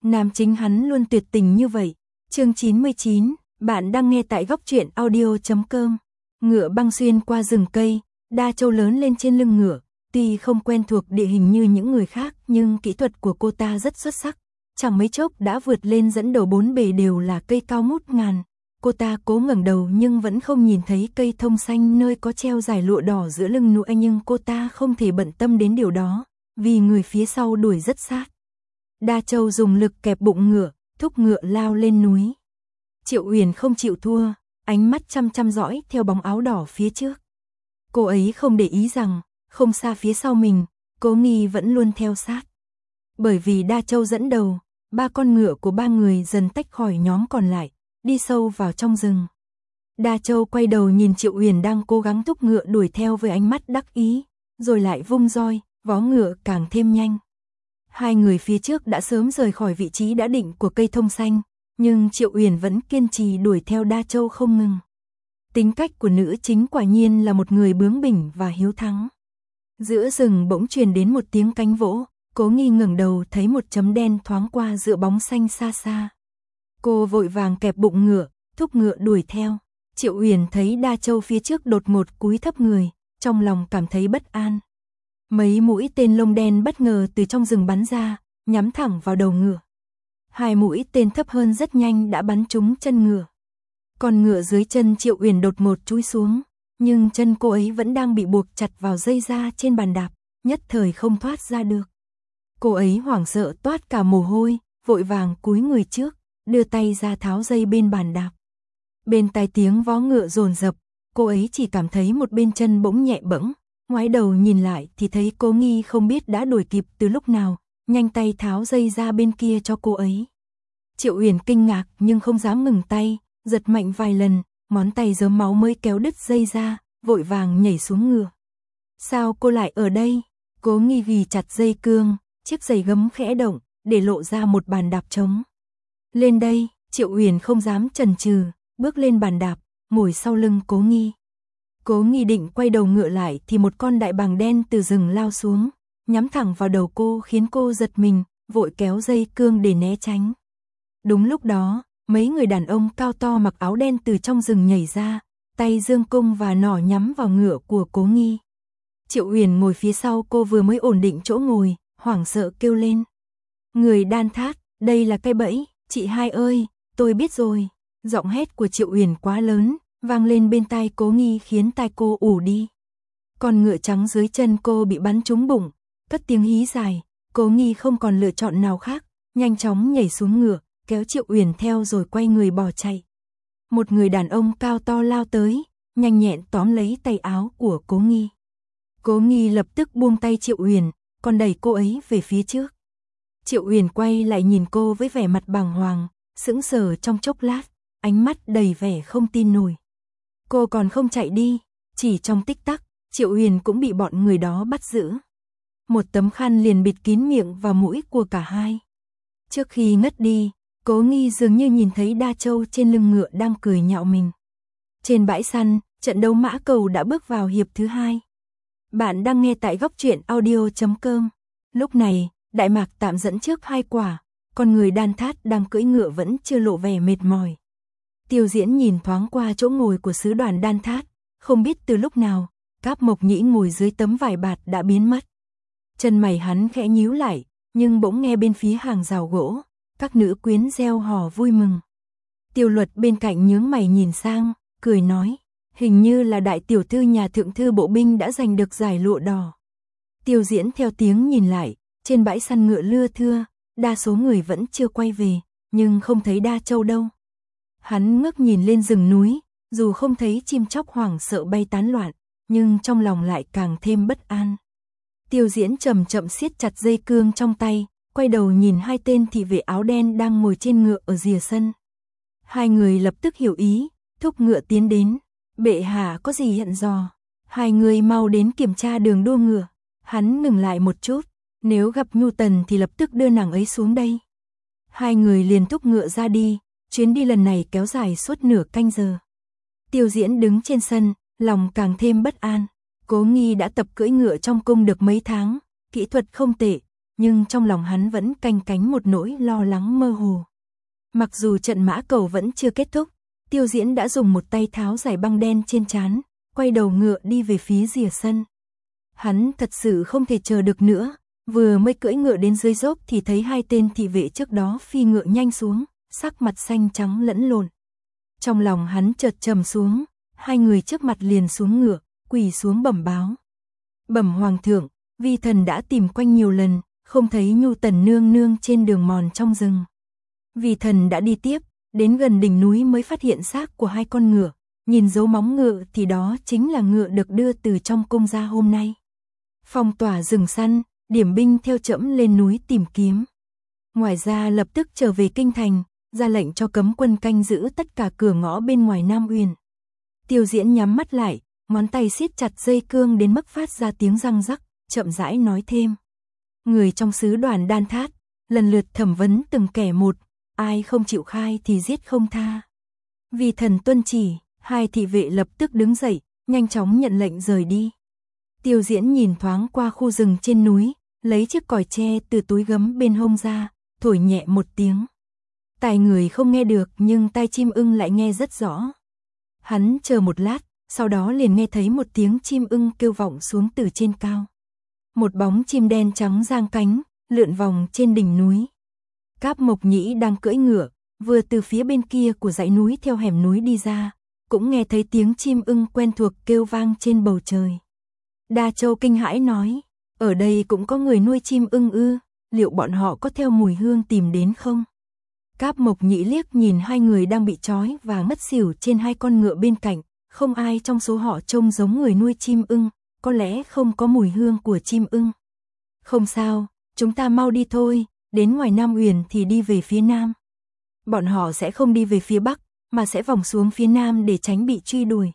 Nam chính hắn luôn tuyệt tình như vậy. Chương 99, bạn đang nghe tại góc truyện audio.com. Ngựa băng xuyên qua rừng cây, Đa Châu lớn lên trên lưng ngựa, tuy không quen thuộc địa hình như những người khác, nhưng kỹ thuật của cô ta rất xuất sắc. Chẳng mấy chốc đã vượt lên dẫn đầu, bốn bề đều là cây cao ngút ngàn. Cô ta cố ngẩng đầu nhưng vẫn không nhìn thấy cây thông xanh nơi có treo dải lụa đỏ giữa lưng núi, nhưng cô ta không thể bận tâm đến điều đó, vì người phía sau đuổi rất sát. Đa Châu dùng lực kẹp bụng ngựa, thúc ngựa lao lên núi. Triệu Uyển không chịu thua, ánh mắt chăm chăm dõi theo bóng áo đỏ phía trước. Cô ấy không để ý rằng, không xa phía sau mình, Cố Nghi vẫn luôn theo sát. Bởi vì Đa Châu dẫn đầu, ba con ngựa của ba người dần tách khỏi nhóm còn lại, đi sâu vào trong rừng. Đa Châu quay đầu nhìn Triệu Uyển đang cố gắng thúc ngựa đuổi theo với ánh mắt đắc ý, rồi lại vung roi, vó ngựa càng thêm nhanh. Hai người phía trước đã sớm rời khỏi vị trí đã định của cây thông xanh, nhưng Triệu Uyển vẫn kiên trì đuổi theo Đa Châu không ngừng. Tính cách của nữ chính quả nhiên là một người bướng bỉnh và hiếu thắng. Giữa rừng bỗng truyền đến một tiếng cánh vỗ, Cố Nghi ngẩng đầu thấy một chấm đen thoáng qua giữa bóng xanh xa xa. Cô vội vàng kẹp bụng ngựa, thúc ngựa đuổi theo. Triệu Uyển thấy Đa Châu phía trước đột ngột cúi thấp người, trong lòng cảm thấy bất an. Mấy mũi tên lông đen bất ngờ từ trong rừng bắn ra, nhắm thẳng vào đầu ngựa. Hai mũi tên thấp hơn rất nhanh đã bắn trúng chân ngựa. Con ngựa dưới chân Triệu Uyển đột ngột chúi xuống, nhưng chân cô ấy vẫn đang bị buộc chặt vào dây da trên bàn đạp, nhất thời không thoát ra được. Cô ấy hoảng sợ toát cả mồ hôi, vội vàng cúi người trước, đưa tay ra tháo dây bên bàn đạp. Bên tai tiếng vó ngựa dồn dập, cô ấy chỉ cảm thấy một bên chân bỗng nhẹ bẫng, ngoái đầu nhìn lại thì thấy Cố Nghi không biết đã đuổi kịp từ lúc nào, nhanh tay tháo dây ra bên kia cho cô ấy. Triệu Uyển kinh ngạc nhưng không dám ngừng tay, giật mạnh vài lần, ngón tay rớm máu mới kéo đứt dây ra, vội vàng nhảy xuống ngựa. Sao cô lại ở đây? Cố Nghi ghi chặt dây cương, chiếc giày gấm khẽ động, để lộ ra một bàn đạp trống. Lên đây, Triệu Uyển không dám chần chừ, bước lên bàn đạp, ngồi sau lưng Cố Nghi. Cố Nghi định quay đầu ngựa lại thì một con đại bàng đen từ rừng lao xuống, nhắm thẳng vào đầu cô khiến cô giật mình, vội kéo dây cương để né tránh. Đúng lúc đó, mấy người đàn ông cao to mặc áo đen từ trong rừng nhảy ra, tay giương cung và nỏ nhắm vào ngựa của Cố Nghi. Triệu Uyển ngồi phía sau cô vừa mới ổn định chỗ ngồi, hoảng sợ kêu lên. Người Đan Thát, đây là cái bẫy, chị hai ơi, tôi biết rồi. Giọng hét của Triệu Uyển quá lớn, vang lên bên tai Cố Nghi khiến tai cô ù đi. Con ngựa trắng dưới chân cô bị bắn trúng bụng, cất tiếng hí dài, Cố Nghi không còn lựa chọn nào khác, nhanh chóng nhảy xuống ngựa, kéo Triệu Uyển theo rồi quay người bỏ chạy. Một người đàn ông cao to lao tới, nhanh nhẹn tóm lấy tay áo của Cố Nghi. Cố Nghi lập tức buông tay Triệu Uyển, còn đẩy cô ấy về phía trước. Triệu Uyển quay lại nhìn cô với vẻ mặt bàng hoàng, sững sờ trong chốc lát, ánh mắt đầy vẻ không tin nổi. Cô còn không chạy đi, chỉ trong tích tắc, Triệu Uyển cũng bị bọn người đó bắt giữ. Một tấm khăn liền bịt kín miệng và mũi của cả hai. Trước khi ngất đi, Cố Nghi dường như nhìn thấy Đa Châu trên lưng ngựa đang cười nhạo mình. Trên bãi săn, trận đấu mã cầu đã bước vào hiệp thứ 2. Bạn đang nghe tại góc truyện audio.com. Lúc này, Đại Mạc tạm dẫn trước 2 quả, còn người Đan Thát đang cưỡi ngựa vẫn chưa lộ vẻ mệt mỏi. Tiêu Diễn nhìn thoáng qua chỗ ngồi của sứ đoàn Đan Thát, không biết từ lúc nào, Cáp Mộc Nhĩ ngồi dưới tấm vải bạt đã biến mất. Chân mày hắn khẽ nhíu lại, nhưng bỗng nghe bên phía hàng rào gỗ, các nữ quyến reo hò vui mừng. Tiêu Luật bên cạnh nhướng mày nhìn sang, cười nói, hình như là đại tiểu thư nhà thượng thư bộ binh đã giành được giải lụa đỏ. Tiêu Diễn theo tiếng nhìn lại, trên bãi săn ngựa lưa thưa, đa số người vẫn chưa quay về, nhưng không thấy Đa Châu đâu. Hắn ngước nhìn lên rừng núi, dù không thấy chim chóc hoảng sợ bay tán loạn, nhưng trong lòng lại càng thêm bất an. Tiêu Diễn chậm chậm siết chặt dây cương trong tay, quay đầu nhìn hai tên thị vệ áo đen đang ngồi trên ngựa ở rìa sân. Hai người lập tức hiểu ý, thúc ngựa tiến đến. Bệ hạ có gì hận dò? Hai người mau đến kiểm tra đường đua ngựa. Hắn ngừng lại một chút, nếu gặp Nhu Tần thì lập tức đưa nàng ấy xuống đây. Hai người liền thúc ngựa ra đi, chuyến đi lần này kéo dài suốt nửa canh giờ. Tiêu Diễn đứng trên sân, lòng càng thêm bất an. Cố Nghi đã tập cưỡi ngựa trong cung được mấy tháng, kỹ thuật không tệ, nhưng trong lòng hắn vẫn canh cánh một nỗi lo lắng mơ hồ. Mặc dù trận mã cầu vẫn chưa kết thúc, Tiêu Diễn đã dùng một tay tháo giải băng đen trên trán, quay đầu ngựa đi về phía rìa sân. Hắn thật sự không thể chờ được nữa, vừa mới cưỡi ngựa đến dưới dốc thì thấy hai tên thị vệ trước đó phi ngựa nhanh xuống, sắc mặt xanh trắng lẫn lộn. Trong lòng hắn chợt trầm xuống, hai người trước mặt liền xuống ngựa, quỳ xuống bẩm báo. Bẩm hoàng thượng, vi thần đã tìm quanh nhiều lần, không thấy Nhu Tần nương nương trên đường mòn trong rừng. Vi thần đã đi tiếp, đến gần đỉnh núi mới phát hiện xác của hai con ngựa, nhìn dấu móng ngựa thì đó chính là ngựa được đưa từ trong cung ra hôm nay. Phong tỏa rừng săn, điểm binh theo trẫm lên núi tìm kiếm. Ngoài ra lập tức trở về kinh thành, ra lệnh cho cấm quân canh giữ tất cả cửa ngõ bên ngoài Nam Uyển. Tiêu Diễn nhắm mắt lại, ngón tay siết chặt dây cương đến mức phát ra tiếng răng rắc, chậm rãi nói thêm. Người trong sứ đoàn Đan Thát, lần lượt thẩm vấn từng kẻ một, ai không chịu khai thì giết không tha. Vì thần tuân chỉ, hai thị vệ lập tức đứng dậy, nhanh chóng nhận lệnh rời đi. Tiêu Diễn nhìn thoáng qua khu rừng trên núi, lấy chiếc còi tre từ túi gấm bên hông ra, thổi nhẹ một tiếng. Tai người không nghe được nhưng tai chim ưng lại nghe rất rõ. Hắn chờ một lát, sau đó liền nghe thấy một tiếng chim ưng kêu vọng xuống từ trên cao. Một bóng chim đen trắng giang cánh, lượn vòng trên đỉnh núi. Cáp Mộc Nhĩ đang cưỡi ngựa, vừa từ phía bên kia của dãy núi theo hẻm núi đi ra, cũng nghe thấy tiếng chim ưng quen thuộc kêu vang trên bầu trời. Đa Châu kinh hãi nói, ở đây cũng có người nuôi chim ưng ư, liệu bọn họ có theo mùi hương tìm đến không? Cáp Mộc Nhĩ liếc nhìn hai người đang bị trói và ngất xỉu trên hai con ngựa bên cạnh, không ai trong số họ trông giống người nuôi chim ưng, có lẽ không có mùi hương của chim ưng. Không sao, chúng ta mau đi thôi, đến ngoài Nam Uyển thì đi về phía Nam. Bọn họ sẽ không đi về phía Bắc, mà sẽ vòng xuống phía Nam để tránh bị truy đuổi.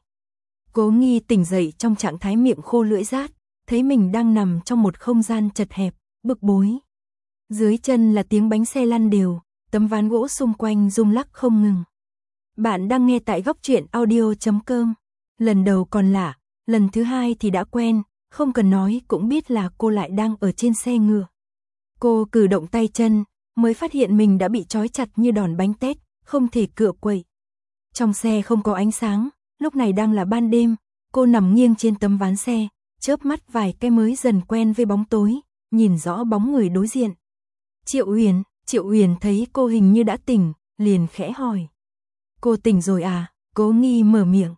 Cố Nghi tỉnh dậy trong trạng thái miệng khô lưỡi rát, thấy mình đang nằm trong một không gian chật hẹp, bực bối. Dưới chân là tiếng bánh xe lăn đều, tấm ván gỗ xung quanh rung lắc không ngừng. Bạn đang nghe tại góc truyện audio.com. Lần đầu còn lạ, lần thứ hai thì đã quen, không cần nói cũng biết là cô lại đang ở trên xe ngựa. Cô cử động tay chân, mới phát hiện mình đã bị trói chặt như đòn bánh tét, không thể cựa quậy. Trong xe không có ánh sáng, lúc này đang là ban đêm, cô nằm nghiêng trên tấm ván xe, chớp mắt vài cái mới dần quen với bóng tối, nhìn rõ bóng người đối diện. Triệu Uyển thấy cô hình như đã tỉnh, liền khẽ hỏi. Cô tỉnh rồi à? Cố Nghi mở miệng.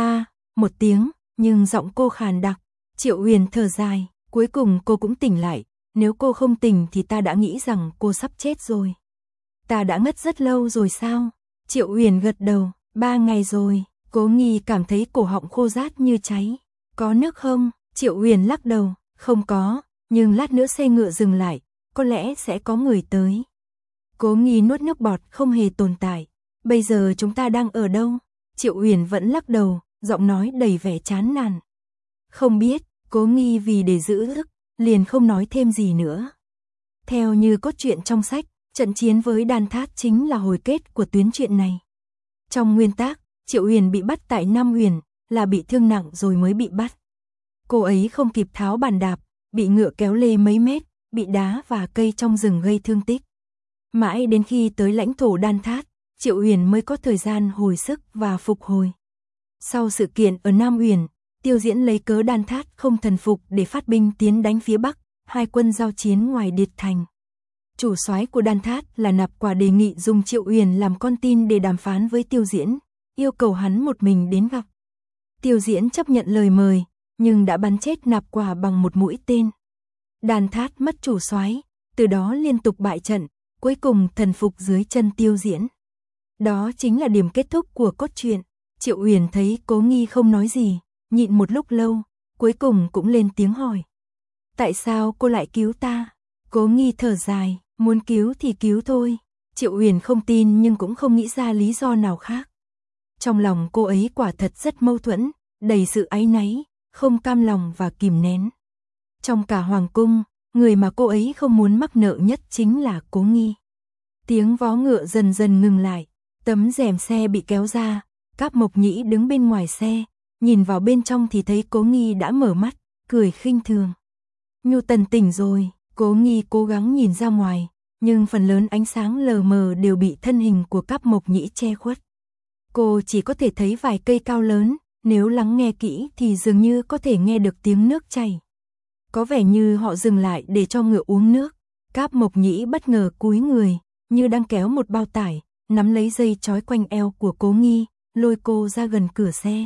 Một tiếng, nhưng giọng cô khàn đặc. Triệu Uyển thở dài, cuối cùng cô cũng tỉnh lại, nếu cô không tỉnh thì ta đã nghĩ rằng cô sắp chết rồi. Ta đã ngất rất lâu rồi sao? Triệu Uyển gật đầu, 3 ngày rồi. Cố Nghi cảm thấy cổ họng khô rát như cháy. Có nước không? Triệu Uyển lắc đầu, không có, nhưng lát nữa xe ngựa dừng lại, có lẽ sẽ có người tới. Cố Nghi nuốt nước bọt, không hề tồn tại. Bây giờ chúng ta đang ở đâu? Triệu Uyển vẫn lắc đầu, giọng nói đầy vẻ chán nản. Không biết. Cố Nghi vì để giữ ức, liền không nói thêm gì nữa. Theo như cốt truyện trong sách, trận chiến với Đan Thát chính là hồi kết của tuyến truyện này. Trong nguyên tác, Triệu Uyển bị bắt tại Nam Uyển, là bị thương nặng rồi mới bị bắt. Cô ấy không kịp tháo bàn đạp, bị ngựa kéo lê mấy mét, bị đá và cây trong rừng gây thương tích. Mãi đến khi tới lãnh thổ Đan Thát, Triệu Uyển mới có thời gian hồi sức và phục hồi. Sau sự kiện ở Nam Uyển, Tiêu Diễn lấy cớ Đan Thát không thần phục để phát binh tiến đánh phía Bắc, hai quân giao chiến ngoài Điệt Thành. Chủ soái của Đan Thát là Nạp Quả đề nghị dùng Triệu Uyển làm con tin để đàm phán với Tiêu Diễn, yêu cầu hắn một mình đến gặp. Tiêu Diễn chấp nhận lời mời, nhưng đã bắn chết Nạp Quả bằng một mũi tên. Đan Thát mất chủ soái, từ đó liên tục bại trận, cuối cùng thần phục dưới chân Tiêu Diễn. Đó chính là điểm kết thúc của cốt truyện. Triệu Uyển thấy Cố Nghi không nói gì, nhịn một lúc lâu, cuối cùng cũng lên tiếng hỏi. Tại sao cô lại cứu ta? Cố Nghi thở dài, muốn cứu thì cứu thôi. Triệu Uyển không tin nhưng cũng không nghĩ ra lý do nào khác. Trong lòng cô ấy quả thật rất mâu thuẫn, đầy sự áy náy, không cam lòng và kìm nén. Trong cả hoàng cung, người mà cô ấy không muốn mắc nợ nhất chính là Cố Nghi. Tiếng vó ngựa dần dần ngừng lại, tấm rèm xe bị kéo ra, Cáp Mộc Nhĩ đứng bên ngoài xe, nhìn vào bên trong thì thấy Cố Nghi đã mở mắt, cười khinh thường. Nhu Tần tỉnh rồi. Cố Nghi cố gắng nhìn ra ngoài, nhưng phần lớn ánh sáng lờ mờ đều bị thân hình của Cáp Mộc Nhĩ che khuất. Cô chỉ có thể thấy vài cây cao lớn, nếu lắng nghe kỹ thì dường như có thể nghe được tiếng nước chảy. Có vẻ như họ dừng lại để cho ngựa uống nước. Cáp Mộc Nhĩ bất ngờ cúi người, như đang kéo một bao tải, nắm lấy dây trói quanh eo của Cố Nghi, lôi cô ra gần cửa xe.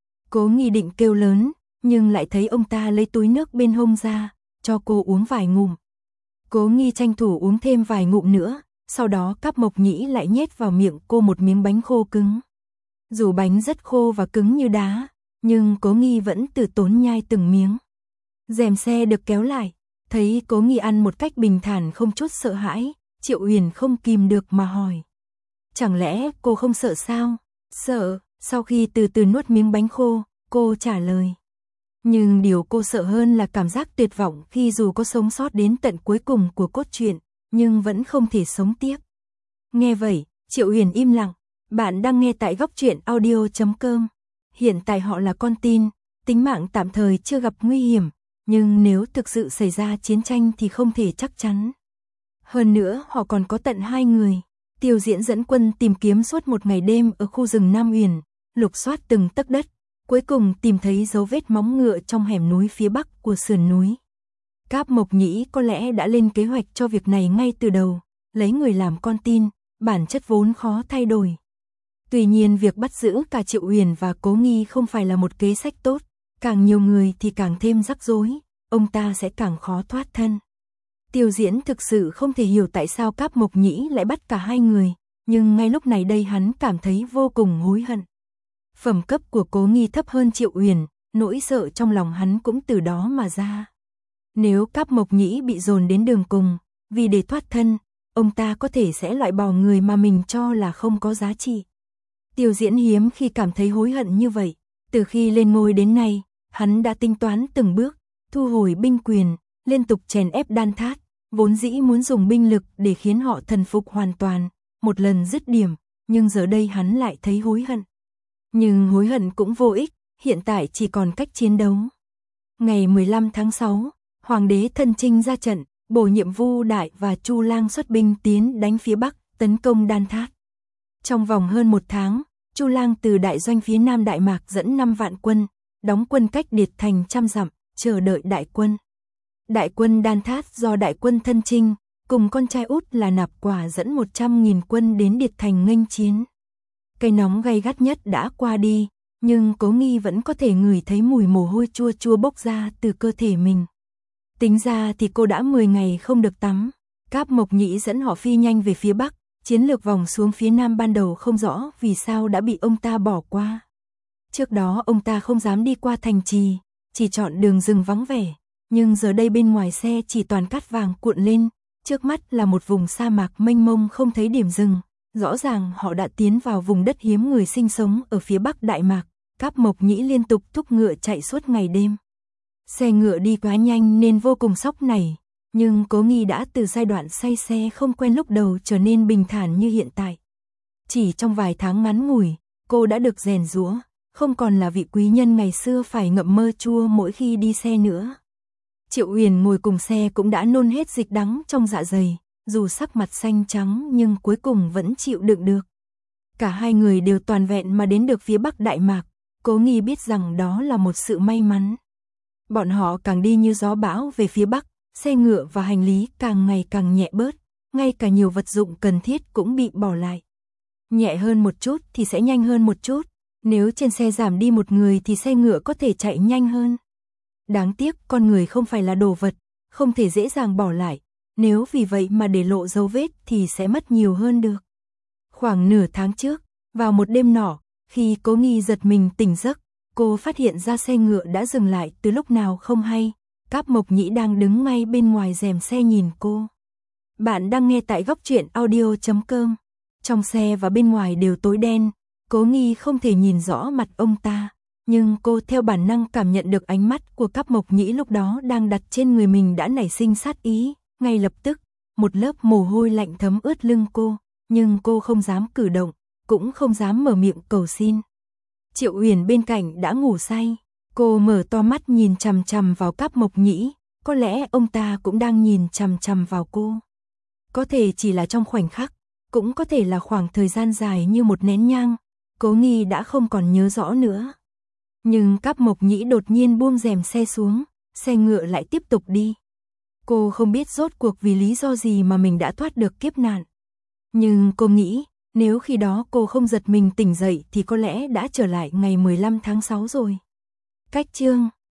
Cố Nghi định kêu lớn, nhưng lại thấy ông ta lấy túi nước bên hông ra, cho cô uống vài ngụm. Cố Nghi tranh thủ uống thêm vài ngụm nữa, sau đó Cáp Mộc Nhĩ lại nhét vào miệng cô một miếng bánh khô cứng. Dù bánh rất khô và cứng như đá, nhưng Cố Nghi vẫn từ tốn nhai từng miếng. Rèm xe được kéo lại, thấy Cố Nghi ăn một cách bình thản không chút sợ hãi, Triệu Uyển không kìm được mà hỏi. Chẳng lẽ cô không sợ sao? Sợ, sau khi từ từ nuốt miếng bánh khô, cô trả lời. Nhưng điều cô sợ hơn là cảm giác tuyệt vọng khi dù có sống sót đến tận cuối cùng của cốt truyện, nhưng vẫn không thể sống tiếp. Nghe vậy, Triệu Uyển im lặng. Bạn đang nghe tại góc truyện audio.com. Hiện tại họ là con tin, tính mạng tạm thời chưa gặp nguy hiểm, nhưng nếu thực sự xảy ra chiến tranh thì không thể chắc chắn. Hơn nữa họ còn có tận 2 người. Tiêu Diễn dẫn quân tìm kiếm suốt một ngày đêm ở khu rừng Nam Uyển, lục soát từng tấc đất, cuối cùng tìm thấy dấu vết móng ngựa trong hẻm núi phía bắc của sườn núi. Cáp Mộc Nhĩ có lẽ đã lên kế hoạch cho việc này ngay từ đầu, lấy người làm con tin, bản chất vốn khó thay đổi. Tuy nhiên việc bắt giữ cả Triệu Uyển và Cố Nghi không phải là một kế sách tốt, càng nhiều người thì càng thêm rắc rối, ông ta sẽ càng khó thoát thân. Tiêu Diễn thực sự không thể hiểu tại sao Cáp Mộc Nhĩ lại bắt cả 2 người, nhưng ngay lúc này đây hắn cảm thấy vô cùng hối hận. Phẩm cấp của Cố Nghi thấp hơn Triệu Uyển, nỗi sợ trong lòng hắn cũng từ đó mà ra. Nếu Cáp Mộc Nhĩ bị dồn đến đường cùng, vì để thoát thân, ông ta có thể sẽ loại bỏ người mà mình cho là không có giá trị. Tiêu Diễn hiếm khi cảm thấy hối hận như vậy, từ khi lên ngôi đến nay, hắn đã tính toán từng bước, thu hồi binh quyền, liên tục chèn ép Đan Thát, vốn dĩ muốn dùng binh lực để khiến họ thần phục hoàn toàn, một lần dứt điểm, nhưng giờ đây hắn lại thấy hối hận. Nhưng hối hận cũng vô ích, hiện tại chỉ còn cách chiến đấu. Ngày 15 tháng 6, Hoàng đế Thân Trinh ra trận, bổ nhiệm Vu Đại và Chu Lang xuất binh tiến đánh phía Bắc, tấn công Đan Thát. Trong vòng hơn 1 tháng, Chu Lang từ đại doanh phía Nam Đại Mạc dẫn 5 vạn quân, đóng quân cách Điệt Thành trăm dặm, chờ đợi đại quân. Đại quân Đan Thát do đại quân Thân Trinh, cùng con trai út là Nạp Quả dẫn 100.000 quân đến Điệt Thành nghênh chiến. Cái nóng gay gắt nhất đã qua đi, nhưng Cố Nghi vẫn có thể ngửi thấy mùi mồ hôi chua chua bốc ra từ cơ thể mình. Tính ra thì cô đã 10 ngày không được tắm. Cáp Mộc Nhĩ dẫn họ phi nhanh về phía Bắc, chiến lược vòng xuống phía Nam ban đầu không rõ vì sao đã bị ông ta bỏ qua. Trước đó ông ta không dám đi qua thành trì, chỉ chọn đường rừng vắng vẻ, nhưng giờ đây bên ngoài xe chỉ toàn cát vàng cuộn lên, trước mắt là một vùng sa mạc mênh mông không thấy điểm dừng. Rõ ràng họ đã tiến vào vùng đất hiếm người sinh sống ở phía Bắc Đại Mạc. Cáp Mộc Nhĩ liên tục thúc ngựa chạy suốt ngày đêm. Xe ngựa đi quá nhanh nên vô cùng sóc nảy, nhưng Cố Nghi đã từ giai đoạn say xe không quen lúc đầu trở nên bình thản như hiện tại. Chỉ trong vài tháng ngắn ngủi, cô đã được rèn giũa, không còn là vị quý nhân ngày xưa phải ngậm mơ chua mỗi khi đi xe nữa. Triệu Uyển ngồi cùng xe cũng đã nôn hết dịch đắng trong dạ dày, dù sắc mặt xanh trắng nhưng cuối cùng vẫn chịu đựng được. Cả 2 người đều toàn vẹn mà đến được phía Bắc Đại Mạc, Cố Nghi biết rằng đó là một sự may mắn. Bọn họ càng đi như gió bão về phía Bắc, xe ngựa và hành lý càng ngày càng nhẹ bớt, ngay cả nhiều vật dụng cần thiết cũng bị bỏ lại. Nhẹ hơn một chút thì sẽ nhanh hơn một chút, nếu trên xe giảm đi một người thì xe ngựa có thể chạy nhanh hơn. Đáng tiếc con người không phải là đồ vật, không thể dễ dàng bỏ lại, nếu vì vậy mà để lộ dấu vết thì sẽ mất nhiều hơn được. Khoảng nửa tháng trước, vào một đêm nọ, khi Cố Nghi giật mình tỉnh giấc, cô phát hiện ra xe ngựa đã dừng lại từ lúc nào không hay. Cáp Mộc Nhĩ đang đứng ngay bên ngoài rèm xe nhìn cô. Bạn đang nghe tại góc truyện audio.com. Trong xe và bên ngoài đều tối đen, Cố Nghi không thể nhìn rõ mặt ông ta, nhưng cô theo bản năng cảm nhận được ánh mắt của Cáp Mộc Nhĩ lúc đó đang đặt trên người mình đã nảy sinh sát ý. Ngay lập tức, một lớp mồ hôi lạnh thấm ướt lưng cô, nhưng cô không dám cử động, cũng không dám mở miệng cầu xin. Triệu Uyển bên cạnh đã ngủ say, cô mở to mắt nhìn chằm chằm vào Cáp Mộc Nhĩ, Có lẽ ông ta cũng đang nhìn chằm chằm vào cô. Có thể chỉ là trong khoảnh khắc, cũng có thể là khoảng thời gian dài như một nén nhang, Cố Nghi đã không còn nhớ rõ nữa. Nhưng Cáp Mộc Nhĩ đột nhiên buông rèm xe xuống, xe ngựa lại tiếp tục đi. Cô không biết rốt cuộc vì lý do gì mà mình đã thoát được kiếp nạn. Nhưng cô nghĩ, nếu khi đó cô không giật mình tỉnh dậy thì có lẽ đã trở lại ngày 15 tháng 6 rồi. Cách chương